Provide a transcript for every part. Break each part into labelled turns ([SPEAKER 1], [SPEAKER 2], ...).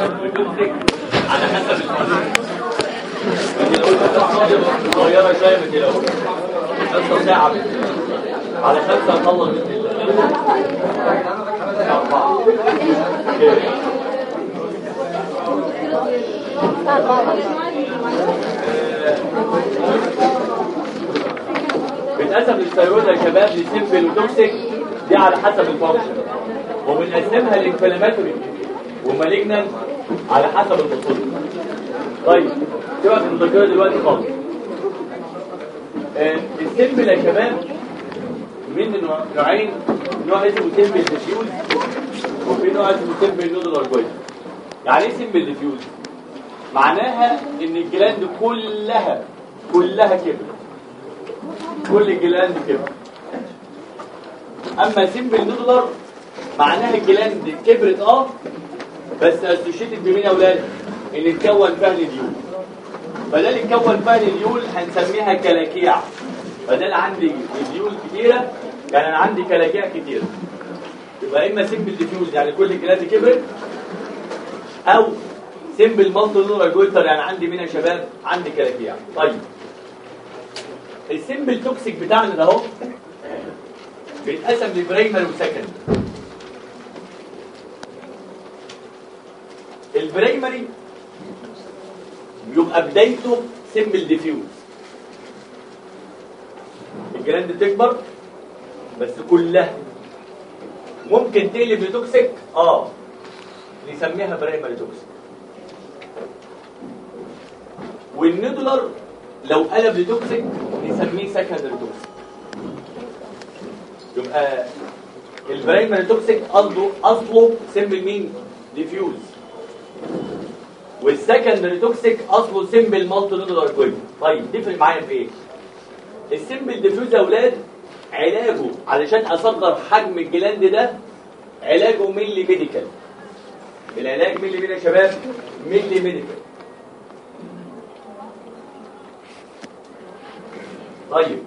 [SPEAKER 1] بتمسك على حسب الفريق. صغيرة شوية من الأول 5 ساعة على 5 نخلص بإذن الله. 4 بتقسم الثيرويد يا شباب لسيمبل وتوكسيك، دي على حسب الفانكشن، وبنقسمها لانفلاماتوري ومالجنان على حسب الفصول. طيب سيبك من الذاكره دلوقتي خالص. السيمبل يا شباب من نوعين، نوع اسمه سيمبل ديفيوز وفي نوع اسمه سيمبل نودولار جويتر. يعني ايه سيمبل ديفيوز؟ معناها ان الجلاند كلها كبر، كل الجلاند كبر. اما سيمبل نودولار معناها الجلاند كبرت بس اسوشيتد بمين يا اولاد؟ ان اتكون فيها الديول. بدل اتكون فيها الديول هنسميها كلاكيع. بدل عندي ديول كتيره كان انا عندي كلاكيع كتيره. يبقى اما سيمبل ديفيوز يعني كل الجلاند كبرت، او سيمبل مالتي نودولار جويتر يعني عندي مين يا شباب؟ عندي كلاكيع. طيب السيمبل توكسيك بتاعنا ده اهو بيتقسم لبرايمري وسكندري. البرايمري بيبقى بدايته سيمبل ديفيوز، الجلاند تكبر بس كلها ممكن تقلب لتوكسيك نسميها برايمري توكسيك. والنودولار لو قلب لتوكسيك نسميه سكندري توكسيك. يبقى البرايمري توكسيك اصله سيمبل مين؟ ديفيوز. والسكندري توكسيك اصله سيمبل مالتي نودولار جويتر. طيب تفرق معايا في ايه؟ السيمبل ديفيوز يا اولاد علاجه علشان اصغر حجم الجلاند ده علاجه ميلي ميديكال. العلاج ميلي مين يا شباب؟ ميلي ميديكال. طيب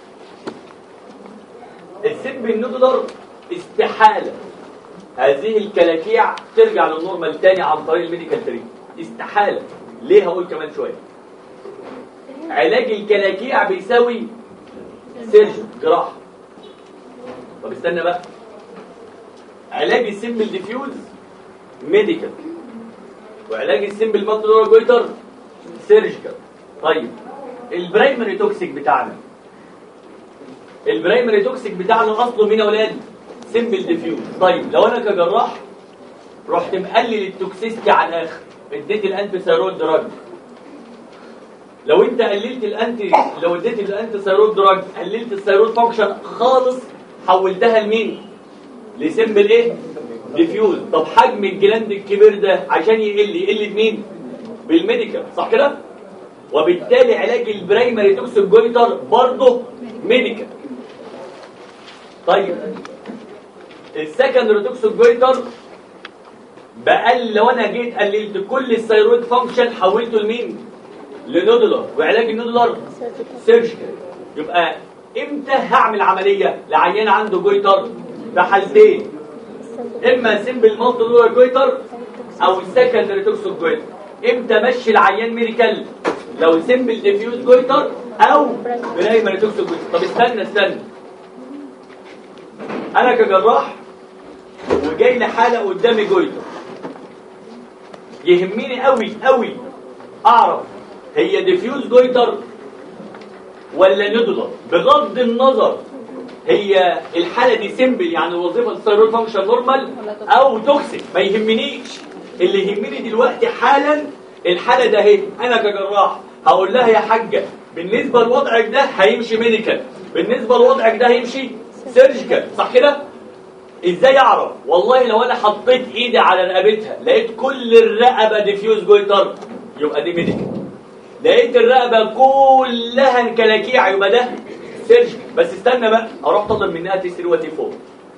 [SPEAKER 1] السيمبل نودولار استحالة هذه الكلاكيع ترجع للنورمال تاني عن طريق الميديكال تريت، استحالة. ليه؟ هقول كمان شوية. علاج الكلاكيع بيساوي سيرجن، جراحة. طب استنى بقى، علاج السيمبل ديفيوز ميديكال، وعلاج السيمبل مالتي نودولار جويتر سيرجيكال. طيب البرايمري توكسيك بتاعنا، البرايمري توكسيك بتاعنا اصله مين يا اولاد؟ سيمبل ديفيوز. طيب لو انا كجراح رحت مقلل التوكسيستي على الاخر، اديت الانتي ثايرويد دراج. لو انت قللت لو اديت الانتي ثايرويد دراج قللت الثايرويد فانكشن خالص، حولتها لمين؟ لسيمبل ايه؟ ديفيوز. طب حجم الجلاند الكبير ده عشان يقل بمين؟ بالميديكال، صح كده؟ وبالتالي علاج البرايمري توكسيك جويتر برضه ميديكال. طيب السكندري توكسيك جويتر لو انا جيت قللت كل الثايرويد فانكشن حولته لمين؟ لنودولار، وعلاج النودولار سيرجيكال. يبقى امتى هعمل عمليه لعيان عنده جويتر؟ في حالتين، اما سيمبل مالتي نودولار جويتر او السكندري توكسيك جويتر. امتى مشي العيان ميديكال؟ لو سيمبل ديفيوز جويتر او برايمري توكسيك جويتر. طب استنى انا كجراح وجاي لي حاله قدامي جويتر، يهمني قوي اعرف هي ديفيوز جويتر ولا نودولار، بغض النظر هي الحاله دي سيمبل يعني وظيفه الثايرويد فانكشن نورمال او توكسيك، ما يهمنيش. اللي يهمني دلوقتي حالا الحاله ده اهي. انا كجراح هقول لها يا حاجه بالنسبه لوضعك ده هيمشي ميديكال، بالنسبه لوضعك ده هيمشي سيرجيكال، صح كده؟ ازاي اعرف؟ والله لو انا حطيت ايدي على رقبتها لقيت كل الرقبه ديفيوز جويتر يبقى دي ميديكال. لقيت الرقبه كلها كلاكيع يبقى ده سيرجيكال. بس استنى بقى، اروح طالب منها تي 3 وتي 4.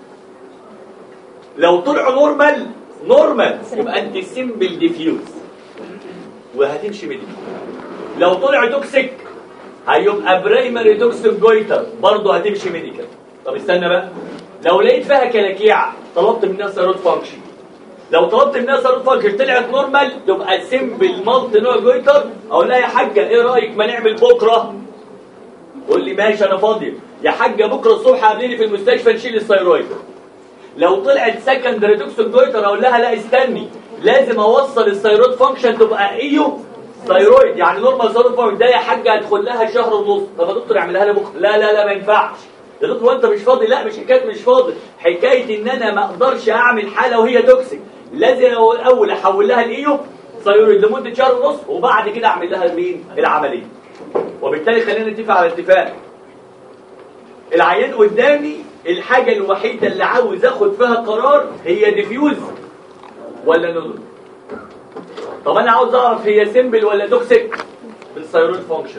[SPEAKER 1] لو طلعوا نورمال يبقى انت سيمبل ديفيوز وهتمشي ميديكال. لو طلع توكسيك هيبقى برايمري توكسيك جويتر برضه هتمشي ميديكال. طب استنى بقى، لو لقيت فيها كلاكيع طلبت منها ثايرويد فانكشن،
[SPEAKER 2] لو طلبت منها ثيرويد فانكشن طلعت نورمال تبقى سمبل مالتي نوع جويتر، اقول لها يا حاجه ايه رايك ما نعمل بكره؟ قول لي ماشي انا فاضيه. يا حاجه بكره الصبح قابليني في المستشفى نشيل الثيرويد. لو طلعت سكندري توكسيك جويتر اقول لها لا استني، لازم اوصل الثيرويد فانكشن تبقى ايو ثيرويد، يعني نورمال ثيرويد فانكشن. ده يا حاجه هتدخل لها شهر ونص. طب يا دكتور اعملها لي بكره. لا لا لا ما ينفعش يا دكتور وانت مش فاضي. لا مش حكايه مش فاضي، حكايه ان انا ما اقدرش اعمل حاله وهي توكسيك. لازم الاول احول لها الايو ثيرويد لمده شهر ونص وبعد كده اعمل لها مين العمليه. وبالتالي خلينا نتفق على اتفاق. العيان قدامي الحاجه الوحيده اللي عاوز اخد فيها قرار هي ديفيوز ولا نودل. طب انا عاوز اعرف هي سيمبل ولا توكسيك بالثيرويد فانكشن.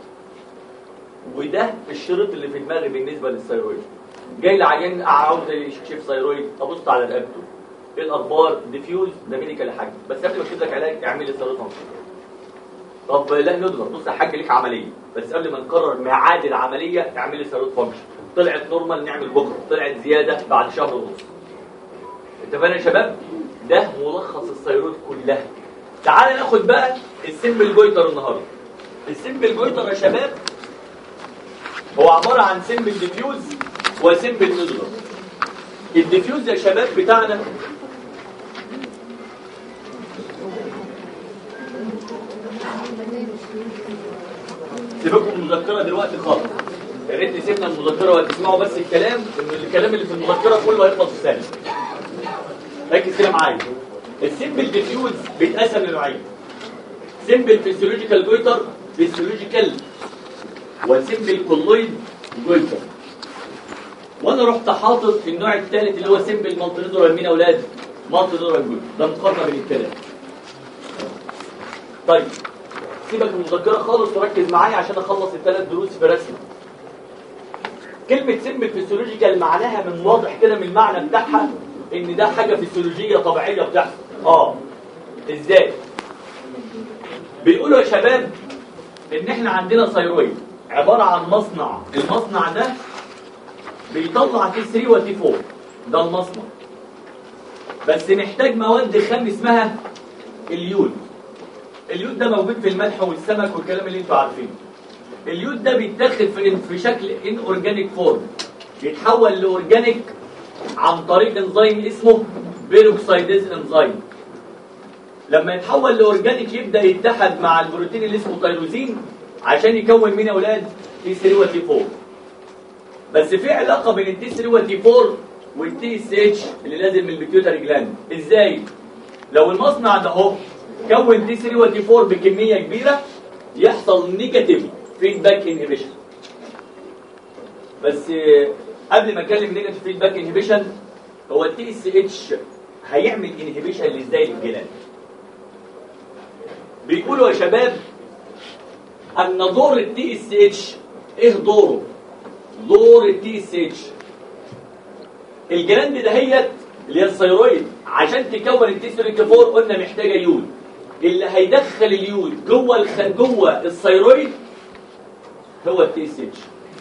[SPEAKER 2] وده الشريط اللي في دماغي بالنسبه للثيرويد. جاي لعيان عاوز يكشف ثيرويد، ابص على رقبته ايه الاخبار؟ ديفيوز ده ميديكال حاجه، بس قبل ما اكتب لك علاج اعمل لي ثيرويد فانكشن. طب لا نودل، بص يا حاج ليك عمليه، بس قبل ما نقرر ميعاد العمليه اعمل لي ثيرويد فانكشن. طلعت نورمال نعمل بكره، طلعت زياده بعد شهر ونص. اتفقنا يا شباب؟ ده ملخص الثيرويد كلها. تعال ناخد بقى السيمبل جويتر النهارده. السيمبل جويتر يا شباب هو عباره عن سيمبل ديفيوز وسيمبل نودولر. الديفيوز يا شباب بتاعنا سيبكم المذكره دلوقتي خالص، يا ريت سيبنا المذكره وتسمعوا بس الكلام، ان الكلام اللي في المذكره كله هيخلص في ثانيه. ركز كده معايا. السيمبل ديفيوز بيتقسم لنوعين: سيمبل فيسيولوجيكال جويتر فيسيولوجيكال وسيمبل كولويد جويتر. وانا رحت حاطط في النوع الثالث اللي هو سيمبل مالتي نودولار. مين يا اولاد؟ مالتي نودولار جويتر. ده مقارنه بين الثلاثه. طيب سيبك من المذكره خالص وركز معايا عشان اخلص الثلاث دروس في رسمه. كلمه سيمبل فيسيولوجيكال معناها من واضح كده من المعنى بتاعها ان ده حاجه فيسيولوجيه طبيعيه بتحصل. ازاي؟ بيقولوا يا شباب ان احنا عندنا ثيرويد عباره عن مصنع. المصنع ده بيطلع تي 3 وتي 4، ده المصنع، بس محتاج مواد خام اسمها اليود. اليود ده موجود في الملح والسمك والكلام اللي انتوا عارفينه. اليود ده بيتاخد في شكل ان اورجانيك فورم، يتحول لاورجانيك عن طريق انزيم اسمه بيروكسيديز انزيم. لما يتحول لاورجانيك يبدا يتحد مع البروتين اللي اسمه تيروزين عشان يكون مين يا اولاد؟ تي 3 وتي 4. بس في علاقه بين التي 3 والتي 4 والتي اس اتش اللي لازم من البيتيوتري جلاند. ازاي؟ لو المصنع ده اهو كون تي 3 وتي 4 بكميه كبيره يحصل نيجاتيف فيدباك انهبيشن. بس قبل ما اتكلم نيجاتيف فيدباك انهبيشن، هو التي اس اتش هيعمل انهبيشن ازاي للجلاند؟ بيقولوا يا شباب ان دور التي اس اتش ايه دوره؟ دور التي اس اتش الجلاند دهيت اللي هي الثيرويد عشان تكون التي 3 4 قلنا محتاجه يود. اللي هيدخل اليود جوه الثيرويد هو التي اس اتش.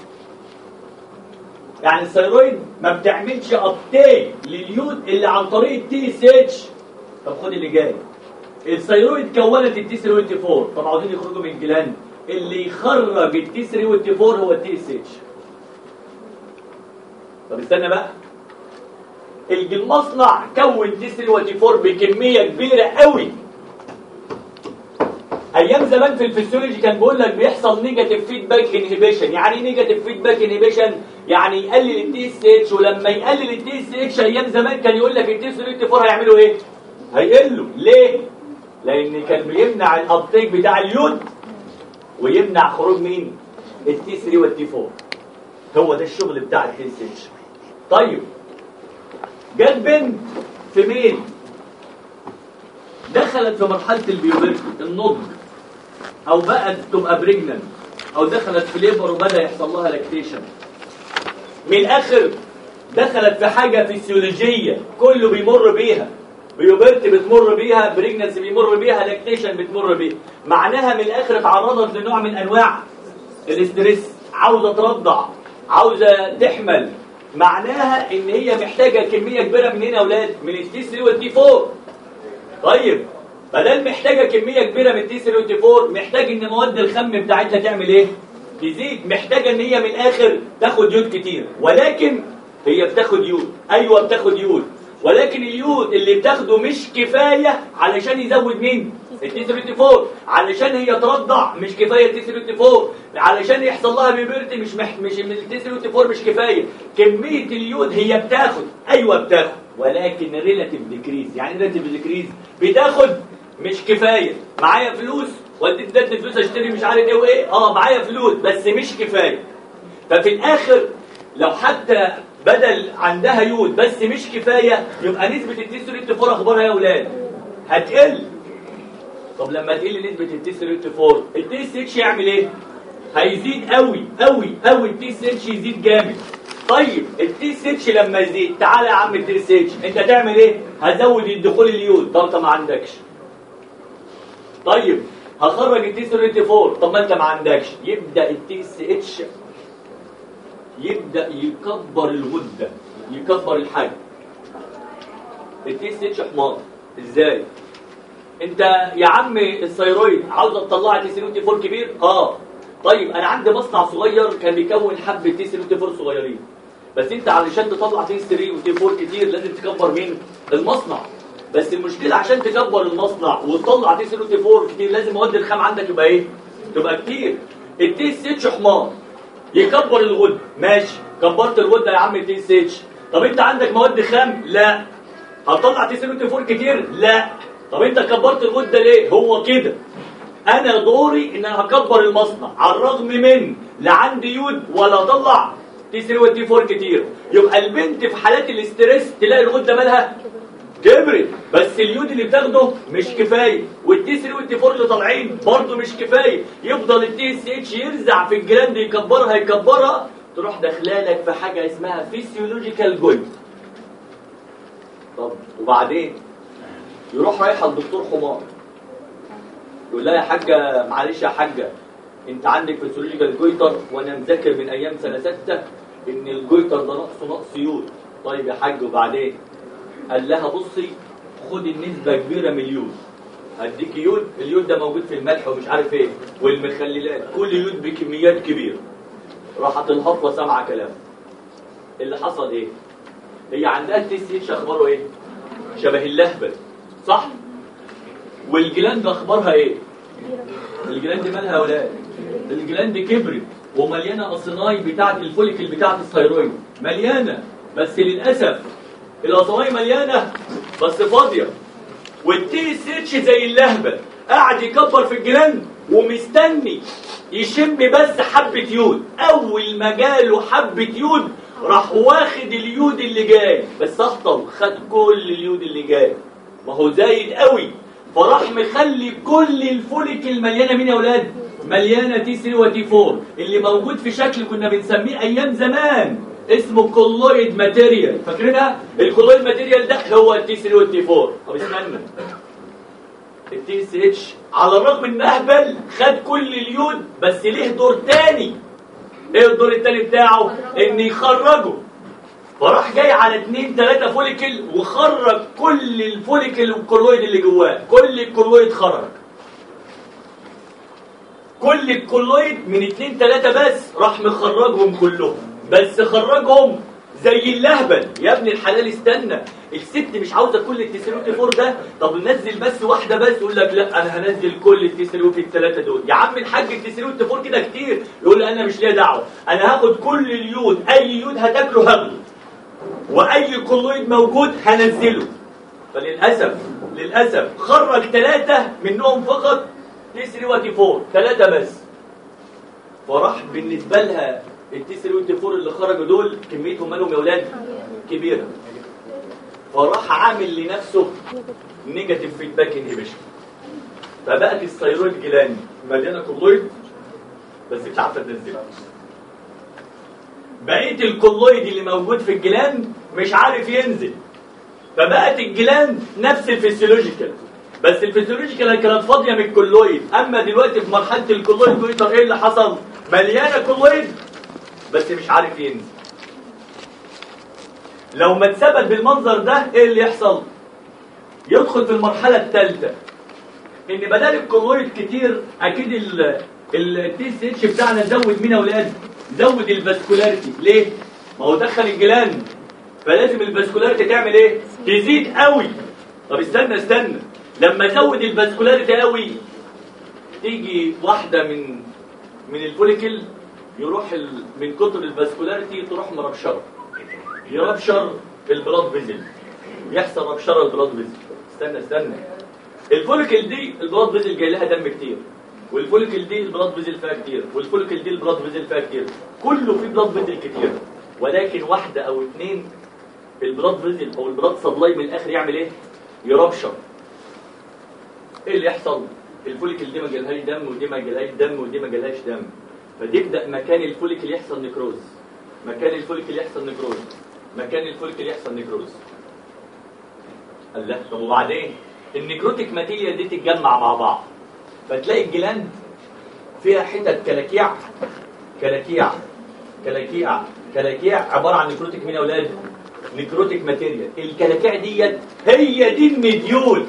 [SPEAKER 2] يعني الثيرويد ما بتعملش ابتيك لليود الا عن طريق التي اس اتش. طب خد اللي جاي. الثيرويد كونت التي 3 والتي 4، طب عاوزين يخرجوا من الجلاند، اللي يخرج التي 3 والتي 4 هو التي اس اتش. طب استنى بقى، المصنع كون تي 3 والتي 4 بكميه كبيره قوي. ايام زمان في الفسيولوجي كان بيقول لك بيحصل نيجاتيف فيدباك انهبيشن. يعني ايه نيجاتيف فيدباك انهبيشن؟ يعني يقلل التي اس اتش، ولما يقلل التي اس اتش ايام زمان كان يقول لك التي 3 والتي 4 هيعملوا ايه؟ هيقلوا. ليه؟ لان كان بيمنع الابتيك بتاع اليود ويمنع خروج مين؟ التي 3 والتي 4. هو ده الشغل بتاع التي اس اتش. طيب جت بنت في مين؟ دخلت في مرحله البيوبرتي النضج، او بقت تبقى بريجننت، او دخلت في ليبر وبدا يحصل لها لاكتيشن. من الاخر دخلت في حاجه فيسيولوجيه كله بيمر بيها. بيوبرتي بتمر بيها، بريجننسي بيمر بيها، لاكتيشن بتمر بيها. معناها من الاخر اتعرضت لنوع من انواع الاستريس، عاوزه ترضع، عاوزه تحمل،
[SPEAKER 1] معناها ان هي محتاجه كميه كبيره من هنا يا اولاد، من التي 3 والتي 4. طيب بدل محتاجه كميه كبيره من التي 3 والتي 4، محتاج ان مواد الخام بتاعتها تعمل ايه؟ تزيد. محتاجه ان هي من الاخر تاخد يود كتير، ولكن هي بتاخد يود، ايوه بتاخد يود، ولكن اليود اللي بتاخده مش كفايه علشان يزود مين؟ التي 34. علشان هي ترضع مش كفايه التي 34، علشان يحصل لها بيبرتي مش من التي 34 مش كفايه. كميه اليود هي بتاخد، ايوه بتاخد، ولكن ريلاتيف ديكريز. يعني ريلاتيف ديكريز بتاخد مش كفايه. معايا فلوس والدتي ادتني فلوس اشتري مش عارف ايه وايه، معايا فلوس بس مش كفايه. ففي الاخر لو حتى بدل عندها يود بس مش كفايه، يبقى نسبه التي 34 اخبارها يا اولاد هتقل. طب لما تقل نسبه التي 34 التي اس اتش يعمل ايه؟ هيزيد قوي قوي قوي، التي اس اتش يزيد جامد. طيب التي اس اتش لما يزيد، تعالى يا عم التي اس اتش انت تعمل ايه؟ هزود الدخول اليود. طب انت ما عندكش. طيب هخرج التي 34. طب ما انت ما عندكش. يبدا التي اس اتش يبدا يكبر الغده، يكبر الحجم. التي اس اتش حمار. ازاي؟ انت يا عم الثيرويد عاوزه تطلع تي 34 كبير؟ طيب انا عندي مصنع صغير كان بيكون حبه تي 34 صغيرين، بس انت علشان تطلع تي 3 وتي 4 كتير لازم تكبر مين؟ المصنع. بس المشكله عشان تكبر المصنع وتطلع تي 34 كتير لازم مواد الخام عندك يبقى ايه؟ تبقى كتير. التي اس اتش حمار يكبر الغده. ماشي، كبرت الغده يا عم التي اس اتش. طب انت عندك مواد خام؟ لا. هتطلع تي 34 كتير؟ لا. طب انت كبرت الغده ليه؟ هو كده. انا دوري ان انا هكبر المصنع على الرغم من لا عندي يود ولا اطلع تي 3 والتي 4 كتير. يبقى البنت في حالات الاسترس تلاقي الغده مالها كبرت، بس اليود اللي بتاخده مش كفايه، والتي 3 والتي 4 اللي طالعين برضه مش كفايه. يفضل التي اس اتش يرزع في الجلاند، يكبرها تروح داخلالك في حاجه اسمها فيسيولوجيكال جويد. طب وبعدين يروح رايح الدكتور حمار يقول لها يا حاجه معلش يا حاجه انت عندك فيسيولوجيكال جويتر، وانا مذاكر من ايام سنه 6 ان الجويتر ده نقص يود. طيب يا حاج وبعدين؟ قال لها بصي خدي النسبه كبيره من اليود، هديك يود. اليود ده موجود في الملح ومش عارف ايه والمخللات، كل يود بكميات كبيره. راحت الهطوه سامعه كلام. اللي حصل ايه؟ هي عندها التي اس اتش اخباره ايه؟ شبه اللهبل، صح؟ والجلاند اخبارها ايه؟ الجلاند مالها يا ولاد؟ الجلاند كبرت ومليانه اصناي بتاعه الفوليكل بتاعه الثيرويد، مليانه، بس للاسف الاصناي مليانه بس فاضيه. والتي اس اتش زي اللهبل قاعد يكبر في الجلاند ومستني يشم بس حبه يود. اول ما جاله حبه يود راح واخد اليود اللي جاي، بس اخطر، خد كل اليود اللي جاي، ما هو زايد قوي، فراح مخلي كل الفوليكل مليانه مين يا اولاد؟ مليانه تي 3 وتي 4 اللي موجود في شكل كنا بنسميه ايام زمان اسمه كولويد ماتيريال. فاكرينها؟ الكولويد ماتيريال ده هو التي 3 والتي 4. طب استنى، التي اس اتش على الرغم ان اهبل خد كل اليود، بس ليه دور تاني. ايه الدور التاني بتاعه؟ ان يخرجه. فراح جاي على 2-3 فوليكل وخرج كل الفوليكل والكولويد اللي جواه. كل الكولويد خرج، كل الكولويد من 2-3 بس راح مخرجهم كلهم، بس خرجهم زي اللهبل. يا ابن الحلال استنى، الست مش عاوزه كل التي 3 ده. طب ننزل بس واحده بس، يقول لك لا انا هنزل كل التي 3 دول. يا عم الحاج التي 3 كده كتير، يقول لي انا مش ليا دعوه، انا هاخد كل اليود، اي يود هتاكله هاخده، واي كولويد موجود هنزله. فللاسف خرج 3 منهم فقط تي 3 وتي 4، 3 بس. فراح بالنسبه لها التي 3 والتي 4 اللي خرجوا دول كميتهم مالهم يا اولاد؟ كبيره. فراح عامل لنفسه نيجاتيف فيدباك انهبيشن، فبقت الثيرويد جلاند مليانه كولويد بس مش عارفه تنزلها. بقيه الكولويد اللي موجود في الجلاند مش عارف ينزل، فبقت الجلاند نفس الفسيولوجيكال، بس الفسيولوجيكال كانت فاضيه من الكولويد. اما دلوقتي في مرحله الكولويد جويتر ايه اللي حصل؟ مليانه كولويد بس مش عارف ينزل. لو ما اتثبت بالمنظر ده ايه اللي يحصل؟ يدخل في المرحله الثالثه ان بدل الكلويد كتير اكيد التي سي اتش بتاعنا زود مين يا اولاد؟ زود الفاسكولاريتي. ليه؟ ما هو دخل الجلاند فلازم الفاسكولاريتي تعمل ايه؟ تزيد قوي. طب استنى لما ازود الفاسكولاريتي قوي تيجي واحده من الفوليكل يروح من كتر الفاسكولاريتي تروح مربشره، يربشر البلاد فيزل، يحصل ربشره البلاد فيزل. استنى الفوليكل دي البلاد فيزل جاي لها دم كتير، والفوليكل دي البلاد فيزل فيها كتير، والفوليكل دي البلاد فيزل فيها كتير، كله فيه بلاد فيزل كتير، ولكن واحده او اثنين البلاد فيزل او البلاد سبلاي من الاخر يعمل ايه؟ يربشر. ايه اللي يحصل؟ الفوليكل دي ما جالهاش دم، ودي ما جالهاش دم، ودي ما جالهاش دم، فتبدا مكان الفوليكل يحصل نكروز، مكان الفوليكل يحصل نكروز، مكان الفوليكل يحصل نكروز. الله. طب وبعدين النكروتيك ماتيريال دي تتجمع مع بعض فتلاقي الجلاند فيها حتت كلاكيع كلاكيع كلاكيع كلاكيع عباره عن نكروتيك مين يا اولاد؟ نكروتيك ماتيريال. الكلاكيع ديت هي دي النديول.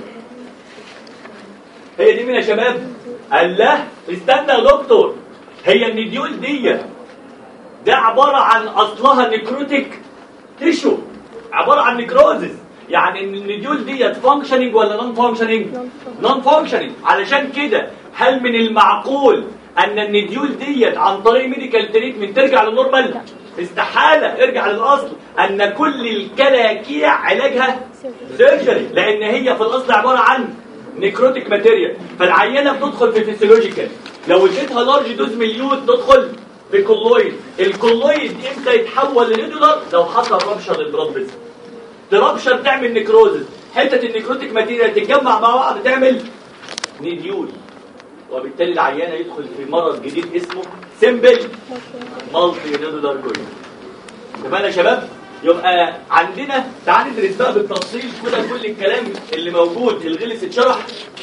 [SPEAKER 1] هي دي مين يا شباب؟ الله. استنى يا دكتور، هي النديول ديت ده عباره عن اصلها نكروتيك تيشو، عباره عن نكروزس. يعني النديول ديت فانكشننج ولا نون فانكشننج؟ نون فانكشننج. علشان كده هل من المعقول ان النديول ديت عن طريق ميديكال تريتمنت ترجع للنورمال؟ استحاله ارجع للاصل. ان كل الكلاكيع علاجها سيرجري، لان هي في الاصل عباره عن نيكروتيك ماتيريال. فالعينه بتدخل في فيسيولوجيكال، لو اديتها لارج دوز مليون تدخل في كولويد. الكولويد امتى يتحول لنودولار؟ لو حصل ربشر للبلاد فيسل، تربشر تعمل نيكروزس، حته النيكروتيك ماتيريال تتجمع مع بعض تعمل نديول، وبالتالي العيانه يدخل في مرض جديد اسمه سيمبل مالتي نودولار جوين. تمام يا شباب؟ يبقى عندنا تعال ندرس بقى بالتفصيل كده كل الكلام اللي موجود الغلس اتشرح.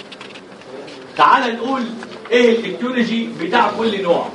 [SPEAKER 1] تعال نقول ايه الايتيولوجي بتاع كل نوع.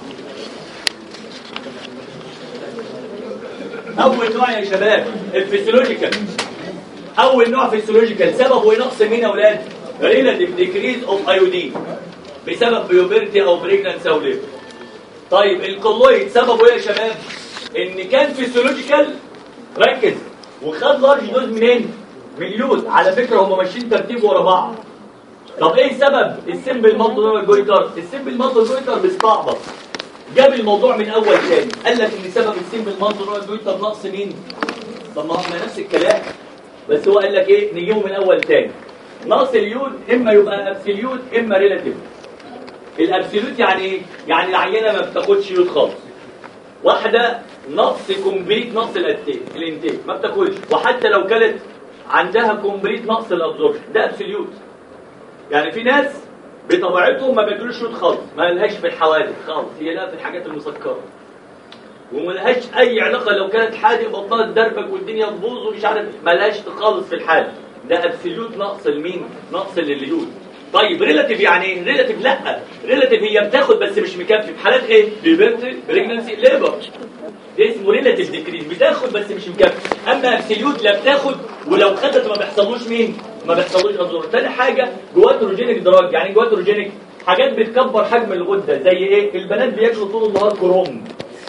[SPEAKER 1] اول نوع يا شباب الفسيولوجيكال. اول نوع فسيولوجيكال سببه نقص مين يا اولاد؟ ريلاتيف ديكريز اوف ايودين بسبب بيوبرتي او بريجنانس او ليبر. طيب الكولويد سببه ايه يا شباب؟ ان كان فسيولوجيكال ركز وخد لارج دوز منين؟ مليون. على فكره هم ماشيين ترتيب ورا بعض. طب ايه سبب السمبل مالتي جويتر؟ السمبل مالتي جويتر مستعبط، جاب الموضوع من اول تاني، قال لك ان سبب السمبل مالتي جويتر نقص مين؟ طب ما احنا نفس الكلام، بس هو قال لك ايه؟ نجيبه من اول تاني. نقص اليود اما يبقى ابسوليوت اما ريلاتيف. الابسوليوت يعني ايه؟ يعني العينه ما بتاخدش يود خالص. واحده نقص كومبليت نقص الانتاج ما بتاكلش، وحتى لو كانت عندها كومبليت نقص الابزوربشن ده ابسوليوت. يعني في ناس بطبيعتهم ما بياكلوش يود خالص، ما لهاش في الحوادق خالص، هي لها في الحاجات المسكره وما لهاش اي علاقه. لو كانت حادق بطنها تدربك والدنيا تبوظ ومش عارف، ما لهاش خالص في الحاله. ده ابسوليوت نقص المين؟ نقص اليود. طيب ريلاتيف يعني ايه؟ ريلاتيف لا، ريلاتيف هي بتاخد بس مش مكفي. في حالات ايه؟ بيبرتي بريجنانسي ليبر ده اسمه ريلاتيف ديكريز، بتاخد بس مش مكفي. اما ابسوليوت لا بتاخد ولو خدت ما بيحصلوش مين؟ ما بيحصلوش ابزور. تاني حاجه جواتروجينيك دراج. يعني جواتروجينيك حاجات بتكبر حجم الغده زي ايه؟ البنات بياكلوا طول النهار كروم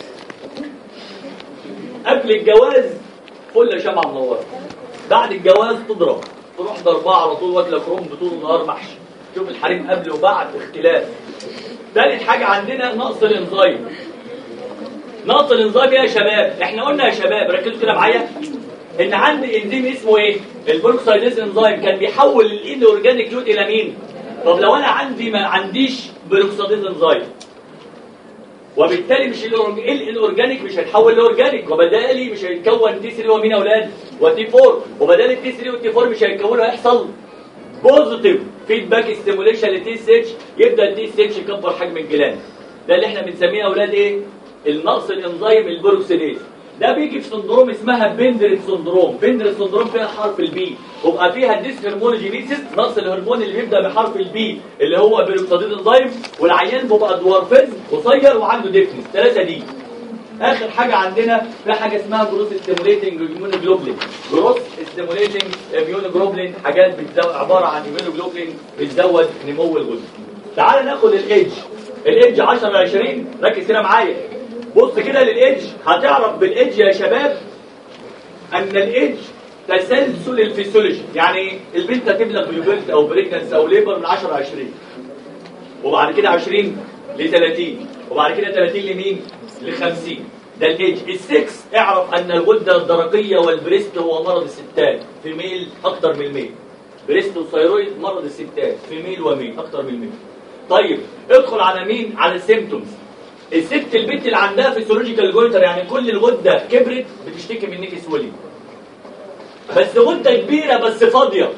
[SPEAKER 1] قبل الجواز فل شمعة منورة، بعد الجواز تضرب تروح ضربها على طول واكله كروم طول النهار محشي. شوف الحريم قبل وبعد اختلاف. ثالث حاجه عندنا نقص الانزيم. نقص الانزيم يا شباب، احنا قلنا يا شباب ركزوا كده معايا ان عندي انزيم اسمه ايه؟ البروكسايديز انزيم كان بيحول الان اورجانيك يود الى مين؟ طب لو انا عندي ما عنديش بروكسايديز انزيم وبالتالي مش الاورجانيك مش هيتحول لاورجانيك، وبالتالي مش هيتكون تي 3 ومين يا اولاد؟ وتي 4، وبدال التي 3 والتي 4 مش هيتكونوا، هيحصل بوزيتيف فيدباك ستيموليشن للتي سي اتش، يبدا التي سي اتش يكبر حجم الجلاند. ده اللي احنا بنسميه يا اولاد ايه؟ النقص الانزيم البروكسيديز. ده بيجي في سندروم اسمها بندرت سندروم. بندرت سندروم فيها حرف البي، وبقى فيها ديس هرمونوجينيسيس، نقص الهرمون اللي بيبدا بحرف البي اللي هو بيروكسيديز انزيم، والعيان بيبقى دوارفيزم قصير وعنده ديفنس. ثلاثه دي اخر حاجه عندنا في حاجه اسمها جروس ستيموليتنج اميونوجلوبولين. جروس ستيموليتنج اميونوجلوبولين حاجات عباره عن اميونوجلوبولين بتزود نمو الغده. تعال ناخد الايدج. الايدج 10 20. ركز كده معايا، بص كده للايدج. هتعرف بالايدج يا شباب ان الايدج تسلسل الفسيولوجي. يعني البنت هتبلغ بيوبرت او بريجننس او ليبر من 10 20، وبعد كده 20 ل 30، وبعد كده 30 لمين؟ ل 50. ده الايدج. السكس اعرف ان الغده الدرقيه والبريست هو مرض الستات في ميل اكتر من الميل. بريست وثايرويد مرض الستات في ميل وميل اكتر من الميل. طيب ادخل على مين؟ على السيمتومز. الست البنت اللي عندها فيسيولوجيكال جويتر، يعني كل الغده كبرت بتشتكي من نيك سويلنج، بس غده كبيره بس فاضيه،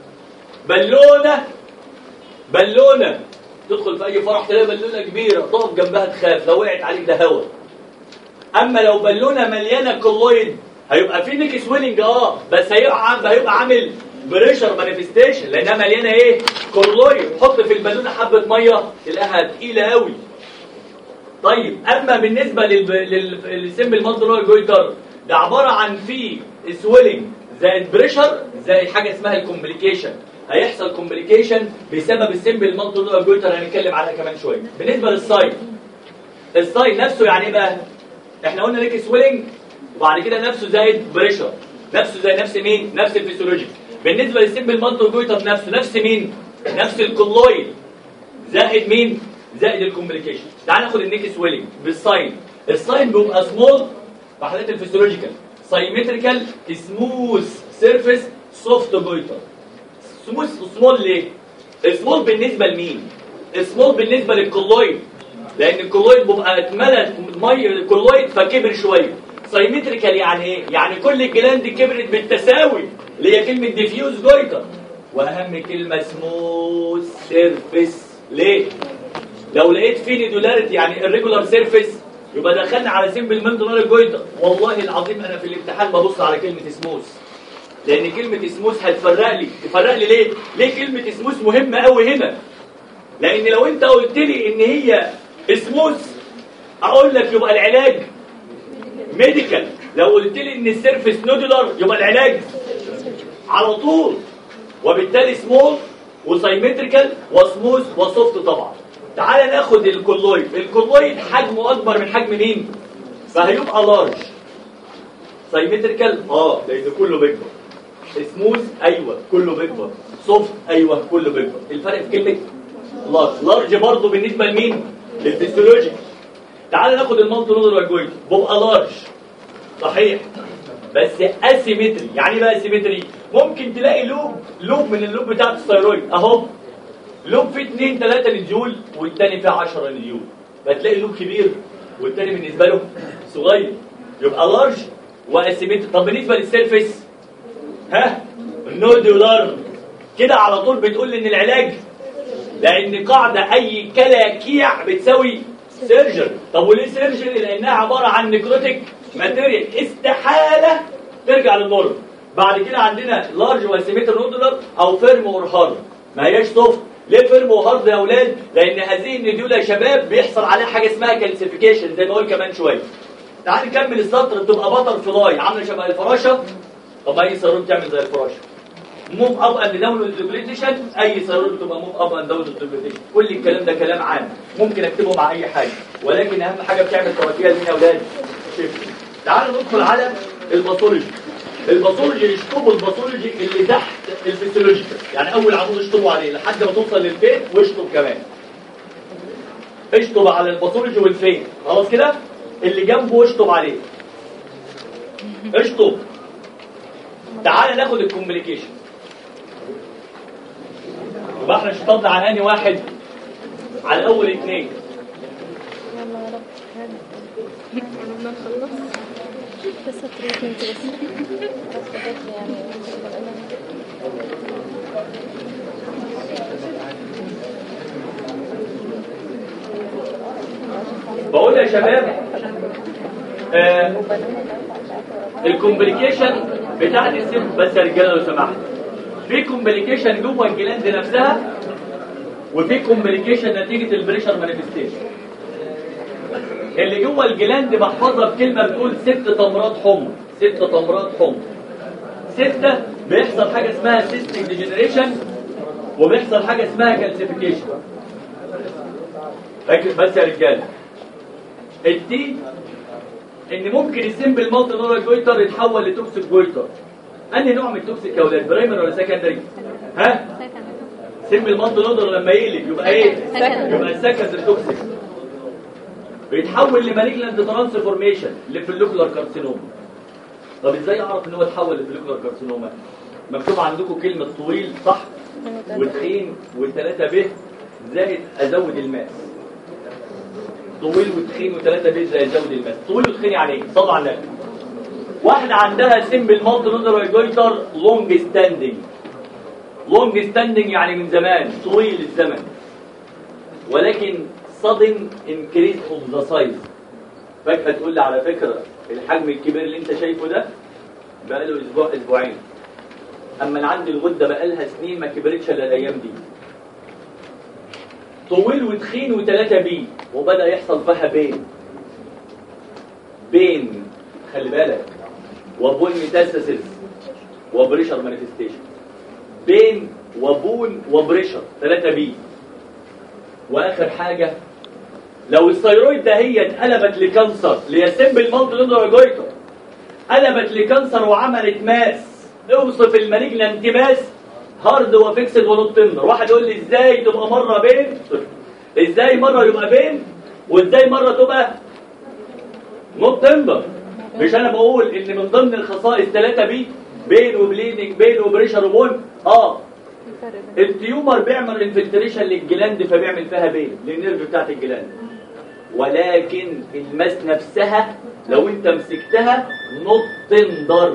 [SPEAKER 1] بالونه تدخل في اي فرح تلاقي بالونه كبيره تقف جنبها تخاف لو وقعت عليك ده هوا. اما لو بالونه مليانه كولويد هيبقى في نيك سويلنج بس هيبقى عامل بريشر مانيفستيشن لانها مليانه ايه؟ كولويد. حط في البالونه حبه ميه تلاقيها تقيله قوي. طيب اما بالنسبه للسيمبل مالتي جويتر ده عباره عن في سويلنج زائد بريشر زائد حاجه اسمها الكومبليكيشن. هيحصل كومبليكيشن بسبب السيمبل مالتي جويتر هنتكلم عليها كمان شويه. بالنسبه للساين، الساين نفسه يعني ايه بقى؟ احنا قلنا ليك سويلنج وبعد كده نفسه زائد بريشر، نفسه زي نفس مين؟ نفس الفسيولوجي. بالنسبه للسيمبل مالتي جويتر نفس مين؟ نفس الكولويد زائد مين؟ زائد الكومبليكيشن. تعال ناخد النيك سويلنج بالساين. الساين بيبقى سمول في حالات الفسيولوجيكال، سايمتريكال، سموث سيرفيس، سوفت جويتر. سمول ليه؟ سمول بالنسبه لمين؟ سمول بالنسبه للكولويد، لان الكولويد بيبقى اتملت ميه كولويد فكبر شويه. سايمتريكال يعني ايه؟ يعني كل الجلاند كبرت بالتساوي، اللي هي كلمه ديفيوز جويتر. واهم كلمه سموث سيرفيس. ليه؟ لو لقيت فيه نيدولاريتي يعني الريجولار سيرفيس يبقى دخلنا على سيمبل مالتي جويتر. والله العظيم انا في الامتحان ببص على كلمه سموث، لان كلمه سموث هتفرق لي ليه؟ ليه كلمه سموث مهمه قوي هنا؟ لان لو انت قلت لي ان هي سموث اقول لك يبقى العلاج ميديكال. لو قلت لي ان السيرفيس نودولار يبقى العلاج على طول. وبالتالي سمول وسايمتريكال وسموث وسوفت طبعا. تعال ناخد الكولويد. الكولويد حجمه اكبر من حجم مين؟ فهيبقى لارج. سايمتريكال لان كله بيكبر. سموث ايوه كله بيكبر. سوفت ايوه كله بيكبر. الفرق في كلمه لارج. لارج برضه بالنسبه لمين؟ للفسيولوجي. تعال ناخد المالتي نودولار جويتر. بيبقى لارج صحيح بس اسيمتري. يعني ايه بقى اسيمتري؟ ممكن تلاقي لوب من اللوب بتاعت الثيرويد اهو، لوب فيه 2 3 نديول والتاني فيه 10 نديول، فتلاقي لوب كبير والتاني بالنسبه له صغير، يبقى لارج واسيمتري. طب بالنسبه للسيرفيس نودولار. كده على طول بتقول ان العلاج، لان قاعده اي كلاكيع بتساوي سيرجري. طب وليه سيرجري؟ لانها عباره عن نيكروتيك ماتيريال، استحاله ترجع للنورم. بعد كده عندنا لارج واسيمتري نودولار او فيرم اور هارد، ما هياش سوفت. ليه فيرم وهارد يا اولاد؟ لان هذه النديول يا شباب بيحصل عليها حاجه اسمها كالسيفيكيشن زي ما اقول كمان شويه. تعال نكمل السطر. بتبقى بطر فلاي عامله شبه الفراشه. طب اي سيروم تعمل زي الفراشه، موف اب اند داون ديبليتيشن. اي سيروم بتبقى موف اب اند داون ديبليتيشن. كل الكلام ده كلام عام ممكن اكتبه مع اي حاجه، ولكن اهم حاجه بتعمل تواتير مين يا اولاد؟ شيفت. تعالوا ندخل على الباثولوجي. الباثولوجي يشطبوا الباثولوجي اللي تحت الفسيولوجيكال، يعني اول عمود اشطبوا عليه لحد ما توصل للفين واشطب كمان. اشطب على الباثولوجي والفين، خلاص كده؟ اللي جنبه اشطب عليه. اشطب. تعال ناخد الكومبليكيشن. يبقى احنا شطبنا على انهي واحد؟ على اول 2.
[SPEAKER 3] بس تريتمنت
[SPEAKER 1] بقول يا شباب الكومبليكيشن بتاعت السم. بس يا رجاله لو سمحت، في كومبليكيشن جوه الجلاند نفسها وفي كومبليكيشن نتيجه البريشر مانيفستيشن. اللي جوه الجلاند بحفظها بكلمه بتقول 6 تمرات حمر. 6 تمرات حمر. 6 بيحصل حاجه اسمها سيستيك ديجنريشن، وبيحصل حاجه اسمها كالسيفيكيشن. فاكر بس يا رجاله التي ان ممكن السمبل مالتي نورال جويتر يتحول لتوكسيك جويتر. انهي نوع من التوكسيك يا اولاد؟ برايمري ولا سكندري؟ ها؟ سمبل مالتي نورال لما يقلب يبقى ايه؟ يبقى سكندري توكسيك. بيتحول لمالجنانت ترانسفورميشن لفوليكولار كارسينوما. طب ازاي اعرف ان هو اتحول لفوليكولار كارسينوما؟ مكتوب عندكم كلمه طويل صح وتخين و3 ب زائد ازود الماس. طويل وتخين و3 ب زائد ازود الماس. طويل وتخين يعني ايه؟ صلوا على النبي. واحده عندها سمبل مالتي نودر جويتر لونج ستاندنج. لونج ستاندنج يعني من زمان، طويل الزمن، ولكن sudden increase of the size. فجأة تقول لي على فكرة الحجم الكبير اللي انت شايفه ده بقى له اسبوع اسبوعين، اما انا عندي الغده بقى لها سنين ما كبرتش الا الايام دي. طويل وتخين و3 بي وبدا يحصل فيها بين خلي بالك، وبون ميتاستاسيس وبريشر مانيفستيشن. بين وبون وبريشر 3 بي. واخر حاجه لو الثيرويد ده هي اتقلبت لكانسر اللي هي سمبل مالتي نودر جويتر، قلبت لكانسر وعملت ماس، اوصف المالجنانت ماس هارد وفيكسد ونوت تندر. واحد يقول لي ازاي تبقى مره بين، ازاي مره يبقى بين، وازاي مره تبقى نوت تندر؟ مش انا بقول ان من ضمن الخصائص 3 بي بين وبليدنج بين وبريشر وبون. التيومر بيعمل انفلتريشن للجلاند فبيعمل فيها بين للنيرف بتاعت الجلاند، ولكن الماس نفسها لو انت مسكتها نوت تندر.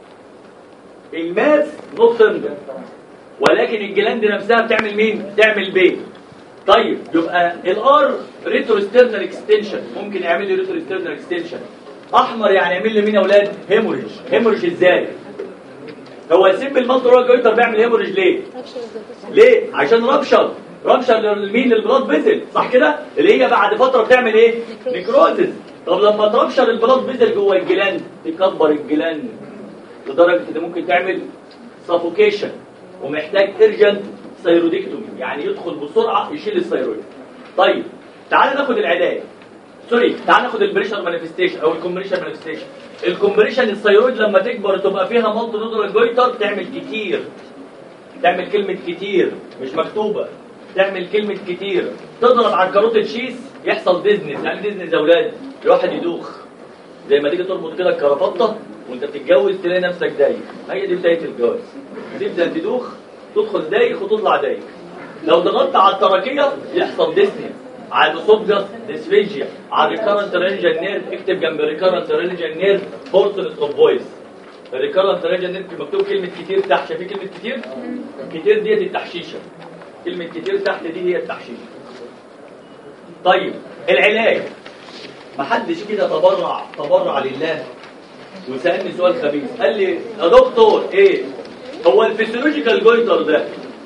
[SPEAKER 1] الماس نوت تندر ولكن الجلاند نفسها بتعمل مين؟ بتعمل بين. طيب يبقى الار ريتروسترنال اكستنشن ممكن يعمل لي ريتروسترنال اكستنشن. احمر يعني يعمل لي مين يا اولاد؟ هيموريج. هيموريج ازاي؟ هو سيمبل مالتي نودر جويتر بيعمل هيموريج ليه؟ ليه؟ عشان رابشر لمين؟ للبلاد فيزل صح كده؟ اللي هي بعد فتره بتعمل ايه؟ نيكروزس. طب لما ترابشر البلاد فيزل جوه الجلاند تكبر الجلاند لدرجه ان ممكن تعمل سافوكيشن ومحتاج ارجنت ثيرودكتومي، يعني يدخل بسرعه يشيل الثيرويد. طيب تعال ناخد العلاج. تعال ناخد البريشر مانيفستيشن او الكومبريشن مانيفستيشن. الكومبريشن الثيرويد لما تكبر تبقى فيها مالتي نودر جويتر تعمل كتير. تعمل كلمه كتير مش مكتوبه، تعمل كلمه كتير. تضرب على الكاروتيد شيس يحصل ديزنس. يعني ديزنس يا اولاد الواحد يدوخ، زي ما تيجي تربط كده الكرافطه وانت بتتجوز تلاقي نفسك دايخ. هي دي بدايه الجواز، تبدا تدوخ تدخل دايخ وتطلع دايخ. لو ضغطت على التراكيه يحصل ديسنيا، على الاسوفجاس ديسفيجيا، على الريكارنت رينجال نيرف اكتب جنب ريكارنت رينجال نيرف هورتنس اوف فويس. الريكارنت رينجال نيرف مكتوب كلمه كتير تحت. شايفين كلمه كتير؟ كتير ديت التحشيشه. كلمه كتير تحت دي هي التحشيشه. طيب العلاج، محدش كده تبرع لله وسألني سؤال خبيث قال لي يا دكتور ايه هو الفسيولوجيكال جويتر ده